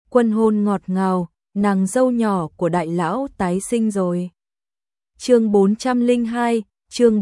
Quân hôn ngọt ngào, nàng dâu nhỏ của đại lão tái sinh rồi. Chương 402, chương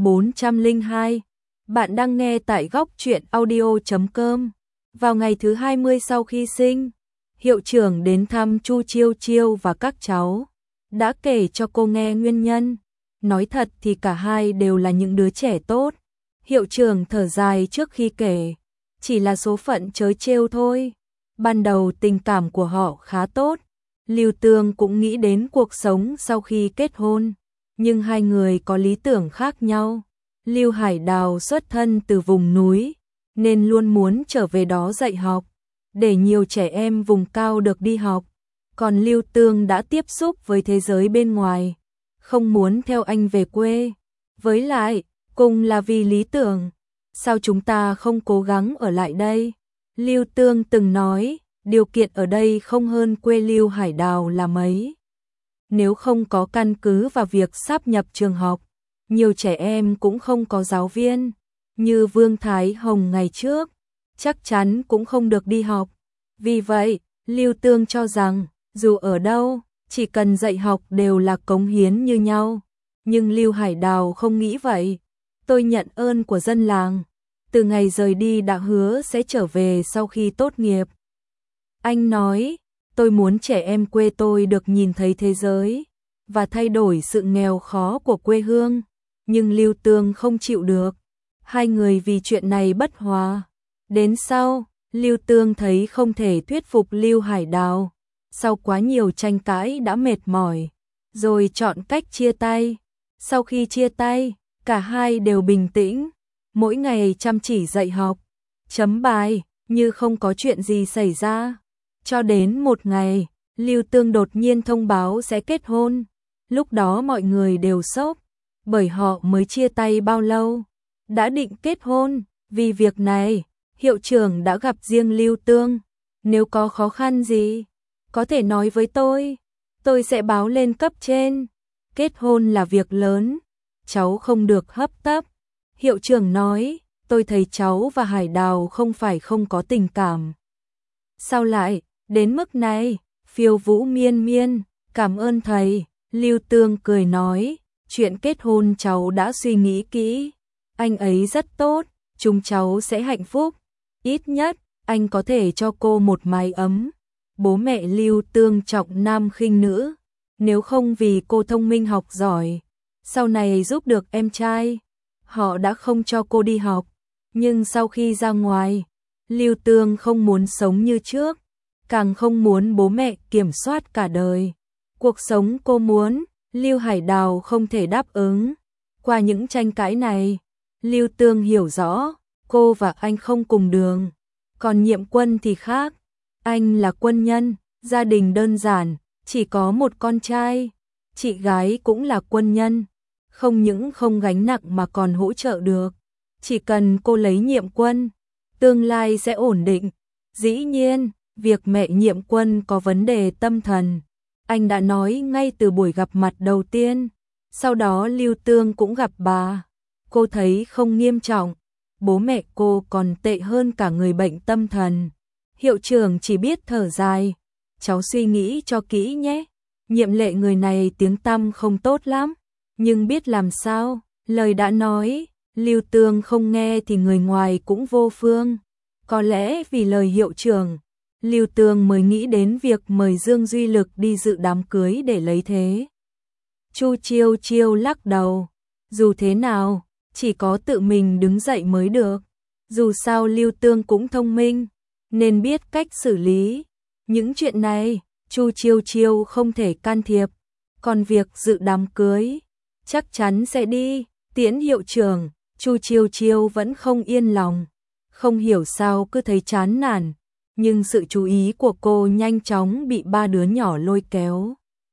402. Bạn đang nghe tại góc truyện audio.com. Vào ngày thứ 20 sau khi sinh, hiệu trưởng đến thăm Chu Chiêu Chiêu và các cháu, đã kể cho cô nghe nguyên nhân. Nói thật thì cả hai đều là những đứa trẻ tốt. Hiệu trưởng thở dài trước khi kể, chỉ là số phận trớ trêu thôi. Ban đầu tình cảm của họ khá tốt, Lưu Tương cũng nghĩ đến cuộc sống sau khi kết hôn, nhưng hai người có lý tưởng khác nhau. Lưu Hải Đào xuất thân từ vùng núi, nên luôn muốn trở về đó dạy học, để nhiều trẻ em vùng cao được đi học. Còn Lưu Tương đã tiếp xúc với thế giới bên ngoài, không muốn theo anh về quê. Với lại, cùng là vì lý tưởng, sao chúng ta không cố gắng ở lại đây? Lưu Tương từng nói, điều kiện ở đây không hơn quê Lưu Hải Đào là mấy. Nếu không có căn cứ vào việc sáp nhập trường học, nhiều trẻ em cũng không có giáo viên, như Vương Thái Hồng ngày trước, chắc chắn cũng không được đi học. Vì vậy, Lưu Tương cho rằng, dù ở đâu, chỉ cần dạy học đều là cống hiến như nhau. Nhưng Lưu Hải Đào không nghĩ vậy. Tôi nhận ơn của dân làng, từ ngày rời đi đã hứa sẽ trở về sau khi tốt nghiệp. Anh nói, tôi muốn trẻ em quê tôi được nhìn thấy thế giới, và thay đổi sự nghèo khó của quê hương. Nhưng Lưu Tương không chịu được. Hai người vì chuyện này bất hòa. Đến sau, Lưu Tương thấy không thể thuyết phục Lưu Hải Đào. Sau quá nhiều tranh cãi đã mệt mỏi, rồi chọn cách chia tay. Sau khi chia tay, cả hai đều bình tĩnh, mỗi ngày chăm chỉ dạy học, chấm bài, như không có chuyện gì xảy ra. Cho đến một ngày, Lưu Tương đột nhiên thông báo sẽ kết hôn. Lúc đó mọi người đều sốc, bởi họ mới chia tay bao lâu, đã định kết hôn. Vì việc này, hiệu trưởng đã gặp riêng Lưu Tương. Nếu có khó khăn gì, có thể nói với tôi sẽ báo lên cấp trên. Kết hôn là việc lớn, cháu không được hấp tấp. Hiệu trưởng nói, tôi thấy cháu và Hải Đào không phải không có tình cảm. Sao lại đến mức này? Phiêu Vũ miên miên, cảm ơn thầy. Lưu Tương cười nói, chuyện kết hôn cháu đã suy nghĩ kỹ. Anh ấy rất tốt, chúng cháu sẽ hạnh phúc. Ít nhất, anh có thể cho cô một mái ấm. Bố mẹ Lưu Tương trọng nam khinh nữ. Nếu không vì cô thông minh học giỏi, sau này giúp được em trai, họ đã không cho cô đi học. Nhưng sau khi ra ngoài, Lưu Tương không muốn sống như trước, càng không muốn bố mẹ kiểm soát cả đời. Cuộc sống cô muốn, Lưu Hải Đào không thể đáp ứng. Qua những tranh cãi này, Lưu Tương hiểu rõ, cô và anh không cùng đường. Còn Nhiệm Quân thì khác, anh là quân nhân, gia đình đơn giản, chỉ có một con trai, chị gái cũng là quân nhân. Không những không gánh nặng mà còn hỗ trợ được. Chỉ cần cô lấy Nhiệm Quân, tương lai sẽ ổn định. Dĩ nhiên, việc mẹ Nhiệm Quân có vấn đề tâm thần, anh đã nói ngay từ buổi gặp mặt đầu tiên. Sau đó Lưu Tương cũng gặp bà. Cô thấy không nghiêm trọng, bố mẹ cô còn tệ hơn cả người bệnh tâm thần. Hiệu trưởng chỉ biết thở dài, cháu suy nghĩ cho kỹ nhé. Nhiệm Lệ người này tiếng tăm không tốt lắm, nhưng biết làm sao, lời đã nói, Lưu Tương không nghe thì người ngoài cũng vô phương. Có lẽ vì lời hiệu trưởng, Lưu Tương mới nghĩ đến việc mời Dương Duy Lực đi dự đám cưới để lấy thế. Chu Chiêu Chiêu lắc đầu, dù thế nào, chỉ có tự mình đứng dậy mới được. Dù sao Lưu Tương cũng thông minh, nên biết cách xử lý. Những chuyện này, Chu Chiêu Chiêu không thể can thiệp. Còn việc dự đám cưới, chắc chắn sẽ đi, tiễn hiệu trưởng. Chu Chiêu Chiêu vẫn không yên lòng, không hiểu sao cứ thấy chán nản. Nhưng sự chú ý của cô nhanh chóng bị ba đứa nhỏ lôi kéo.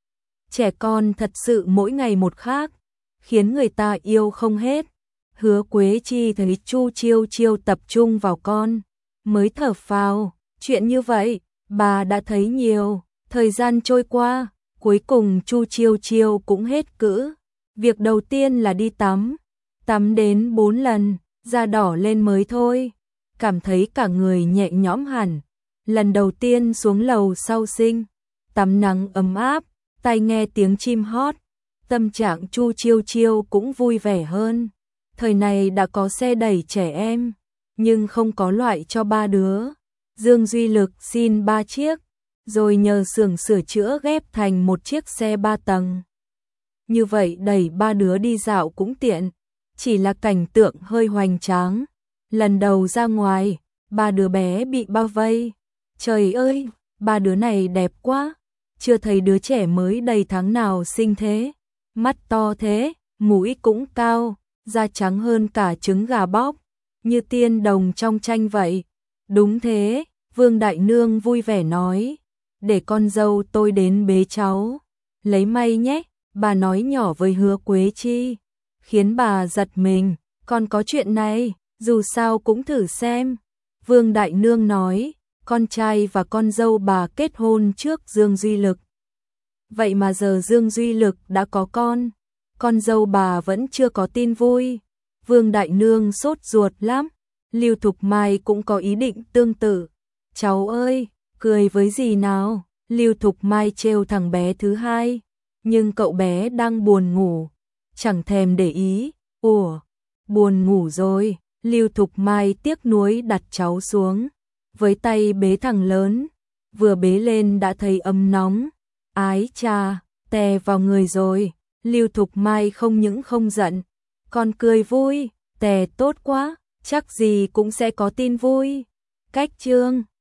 Trẻ con thật sự mỗi ngày một khác, khiến người ta yêu không hết. Hứa Quế Chi thấy Chu Chiêu Chiêu tập trung vào con, mới thở phào. Chuyện như vậy, bà đã thấy nhiều. Thời gian trôi qua, cuối cùng Chu Chiêu Chiêu cũng hết cữ. Việc đầu tiên là đi tắm. Tắm đến 4 lần, da đỏ lên mới thôi. Cảm thấy cả người nhẹ nhõm hẳn. lần đầu tiên xuống lầu sau sinh, tắm nắng ấm áp, tai nghe tiếng chim hót, tâm trạng Chu Chiêu Chiêu cũng vui vẻ hơn. Thời này đã có xe đẩy trẻ em, nhưng không có loại cho 3 đứa. Dương Duy Lực xin 3 chiếc, rồi nhờ xưởng sửa chữa ghép thành một chiếc xe 3 tầng. Như vậy đẩy 3 đứa đi dạo cũng tiện, chỉ là cảnh tượng hơi hoành tráng. Lần đầu ra ngoài, 3 đứa bé bị bao vây. Trời ơi, 3 đứa này đẹp quá, chưa thấy đứa trẻ mới đầy tháng nào xinh thế. Mắt to thế, mũi cũng cao, da trắng hơn cả trứng gà bóc, như tiên đồng trong tranh vậy. Đúng thế, Vương Đại Nương vui vẻ nói, để con dâu tôi đến bế cháu. Lấy may nhé, bà nói nhỏ với Hứa Quế Chi, khiến bà giật mình. Còn có chuyện này, dù sao cũng thử xem. Vương Đại Nương nói, con trai và con dâu bà kết hôn trước Dương Duy Lực. Vậy mà giờ Dương Duy Lực đã có con dâu bà vẫn chưa có tin vui. Vương Đại Nương sốt ruột lắm. Lưu Thục Mai cũng có ý định tương tự. Cháu ơi, cười với gì nào? Lưu Thục Mai trêu thằng bé thứ hai, nhưng cậu bé đang buồn ngủ, chẳng thèm để ý. Ủa, buồn ngủ rồi. Lưu Thục Mai tiếc nuối đặt cháu xuống, với tay bế thằng lớn, vừa bế lên đã thấy ấm nóng. Ái chà, tè vào người rồi. Lưu Thục Mai không những không giận, còn cười vui, tè tốt quá, chắc gì cũng sẽ có tin vui. Cách chương